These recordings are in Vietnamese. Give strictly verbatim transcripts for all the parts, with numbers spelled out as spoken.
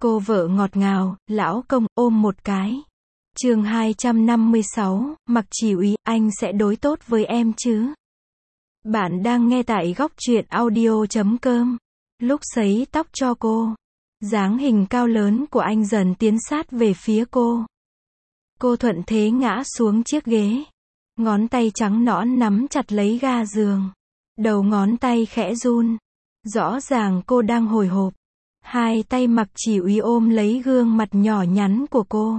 Cô vợ ngọt ngào, lão công, ôm một cái. Chương hai trăm năm mươi sáu, Mặc Chỉ Úy, anh sẽ đối tốt với em chứ? Bạn đang nghe tại góc truyện audio chấm com. Lúc sấy tóc cho cô, dáng hình cao lớn của anh dần tiến sát về phía cô. Cô thuận thế ngã xuống chiếc ghế. Ngón tay trắng nõn nắm chặt lấy ga giường. Đầu ngón tay khẽ run. Rõ ràng cô đang hồi hộp. Hai tay Mặc Chỉ Úy ôm lấy gương mặt nhỏ nhắn của cô.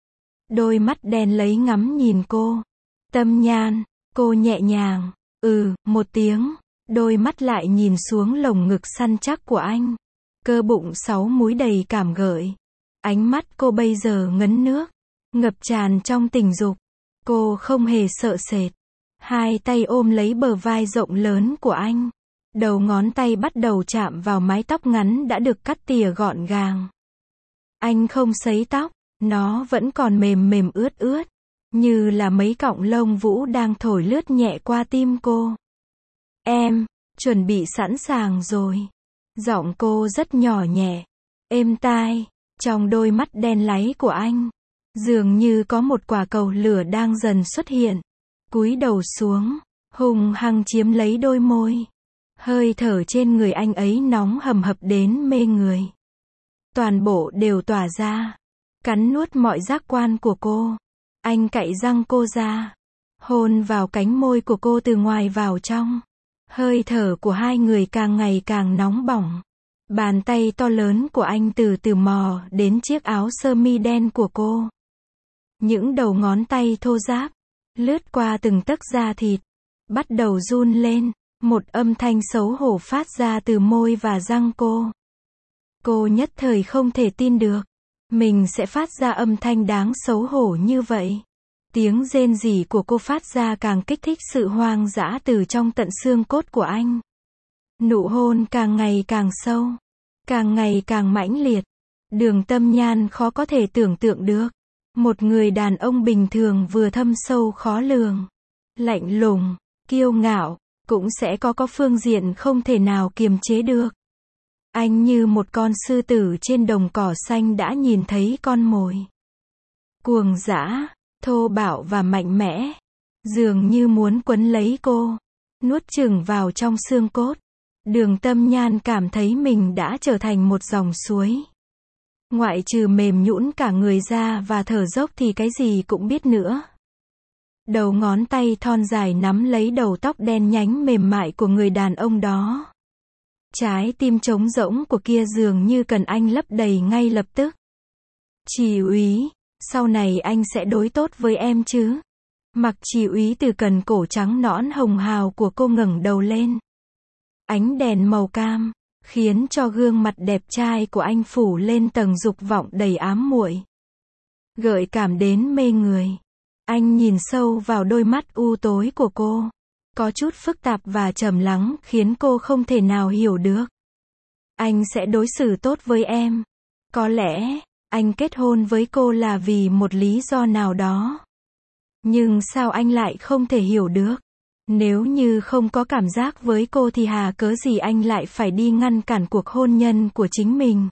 Đôi mắt đen lấy ngắm nhìn cô. Tâm Nhan, cô nhẹ nhàng, ừ, một tiếng. Đôi mắt lại nhìn xuống lồng ngực săn chắc của anh. Cơ bụng sáu múi đầy cảm gợi. Ánh mắt cô bây giờ ngấn nước, ngập tràn trong tình dục. Cô không hề sợ sệt. Hai tay ôm lấy bờ vai rộng lớn của anh. Đầu ngón tay bắt đầu chạm vào mái tóc ngắn đã được cắt tỉa gọn gàng. Anh không sấy tóc, nó vẫn còn mềm mềm ướt ướt, như là mấy cọng lông vũ đang thổi lướt nhẹ qua tim cô. Em, chuẩn bị sẵn sàng rồi. Giọng cô rất nhỏ nhẹ, êm tai, trong đôi mắt đen láy của anh. Dường như có một quả cầu lửa đang dần xuất hiện. Cúi đầu xuống, hùng hăng chiếm lấy đôi môi. Hơi thở trên người anh ấy nóng hầm hập đến mê người. Toàn bộ đều tỏa ra, cắn nuốt mọi giác quan của cô. Anh cạy răng cô ra, hôn vào cánh môi của cô từ ngoài vào trong. Hơi thở của hai người càng ngày càng nóng bỏng. Bàn tay to lớn của anh từ từ mò đến chiếc áo sơ mi đen của cô. Những đầu ngón tay thô ráp, lướt qua từng tấc da thịt, bắt đầu run lên. Một âm thanh xấu hổ phát ra từ môi và răng cô. Cô nhất thời không thể tin được mình sẽ phát ra âm thanh đáng xấu hổ như vậy. Tiếng rên rỉ của cô phát ra càng kích thích sự hoang dã từ trong tận xương cốt của anh. Nụ hôn càng ngày càng sâu, càng ngày càng mãnh liệt. Đường Tâm Nhan khó có thể tưởng tượng được. Một người đàn ông bình thường vừa thâm sâu khó lường, lạnh lùng, kiêu ngạo, cũng sẽ có có phương diện không thể nào kiềm chế được. Anh như một con sư tử trên đồng cỏ xanh đã nhìn thấy con mồi. Cuồng dã, thô bạo và mạnh mẽ. Dường như muốn quấn lấy cô, nuốt chửng vào trong xương cốt. Đường Tâm Nhan cảm thấy mình đã trở thành một dòng suối. Ngoại trừ mềm nhũn cả người ra và thở dốc thì cái gì cũng biết nữa. Đầu ngón tay thon dài nắm lấy đầu tóc đen nhánh mềm mại của người đàn ông đó. Trái tim trống rỗng của kia dường như cần anh lấp đầy ngay lập tức. Chỉ Úy, sau này anh sẽ đối tốt với em chứ? Mặc Chỉ Úy từ cần cổ trắng nõn hồng hào của cô ngẩng đầu lên. Ánh đèn màu cam khiến cho gương mặt đẹp trai của anh phủ lên tầng dục vọng đầy ám muội, gợi cảm đến mê người. Anh nhìn sâu vào đôi mắt u tối của cô, có chút phức tạp và trầm lắng khiến cô không thể nào hiểu được. Anh sẽ đối xử tốt với em. Có lẽ, anh kết hôn với cô là vì một lý do nào đó. Nhưng sao anh lại không thể hiểu được? Nếu như không có cảm giác với cô thì hà cớ gì anh lại phải đi ngăn cản cuộc hôn nhân của chính mình?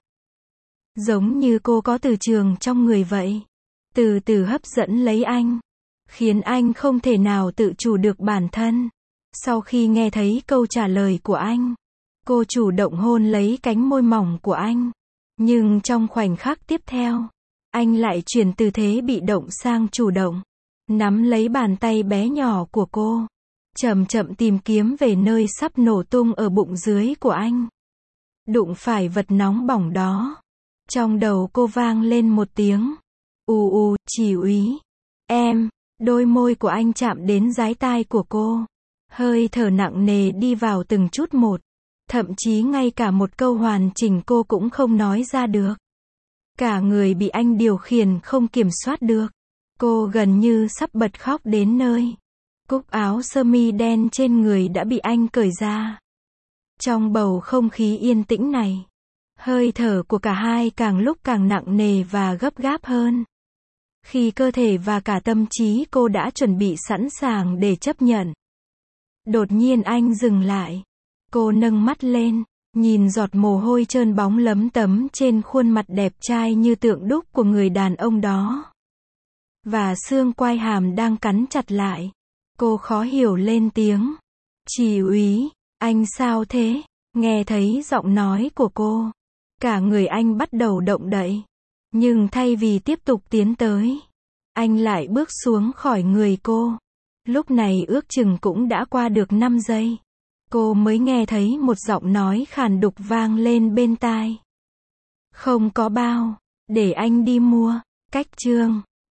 Giống như cô có từ trường trong người vậy. Từ từ hấp dẫn lấy anh, khiến anh không thể nào tự chủ được bản thân. Sau khi nghe thấy câu trả lời của anh, cô chủ động hôn lấy cánh môi mỏng của anh. Nhưng trong khoảnh khắc tiếp theo, anh lại chuyển từ thế bị động sang chủ động, nắm lấy bàn tay bé nhỏ của cô, chậm chậm tìm kiếm về nơi sắp nổ tung ở bụng dưới của anh. Đụng phải vật nóng bỏng đó, trong đầu cô vang lên một tiếng ù ù. Chỉ Úy, em. Đôi môi của anh chạm đến dái tai của cô. Hơi thở nặng nề đi vào từng chút một. Thậm chí ngay cả một câu hoàn chỉnh cô cũng không nói ra được. Cả người bị anh điều khiển không kiểm soát được. Cô gần như sắp bật khóc đến nơi. Cúc áo sơ mi đen trên người đã bị anh cởi ra. Trong bầu không khí yên tĩnh này, hơi thở của cả hai càng lúc càng nặng nề và gấp gáp hơn. Khi cơ thể và cả tâm trí cô đã chuẩn bị sẵn sàng để chấp nhận, đột nhiên anh dừng lại. Cô nâng mắt lên, Nhìn giọt mồ hôi trơn bóng lấm tấm trên khuôn mặt đẹp trai như tượng đúc của người đàn ông đó. Và xương quai hàm đang cắn chặt lại. Cô khó hiểu lên tiếng. Chị úy, anh sao thế? Nghe thấy giọng nói của cô. Cả người anh bắt đầu động đậy. Nhưng thay vì tiếp tục tiến tới, anh lại bước xuống khỏi người cô. Lúc này ước chừng cũng đã qua được năm giây. Cô mới nghe thấy một giọng nói khàn đục vang lên bên tai. Không có bao, để anh đi mua. Cách chương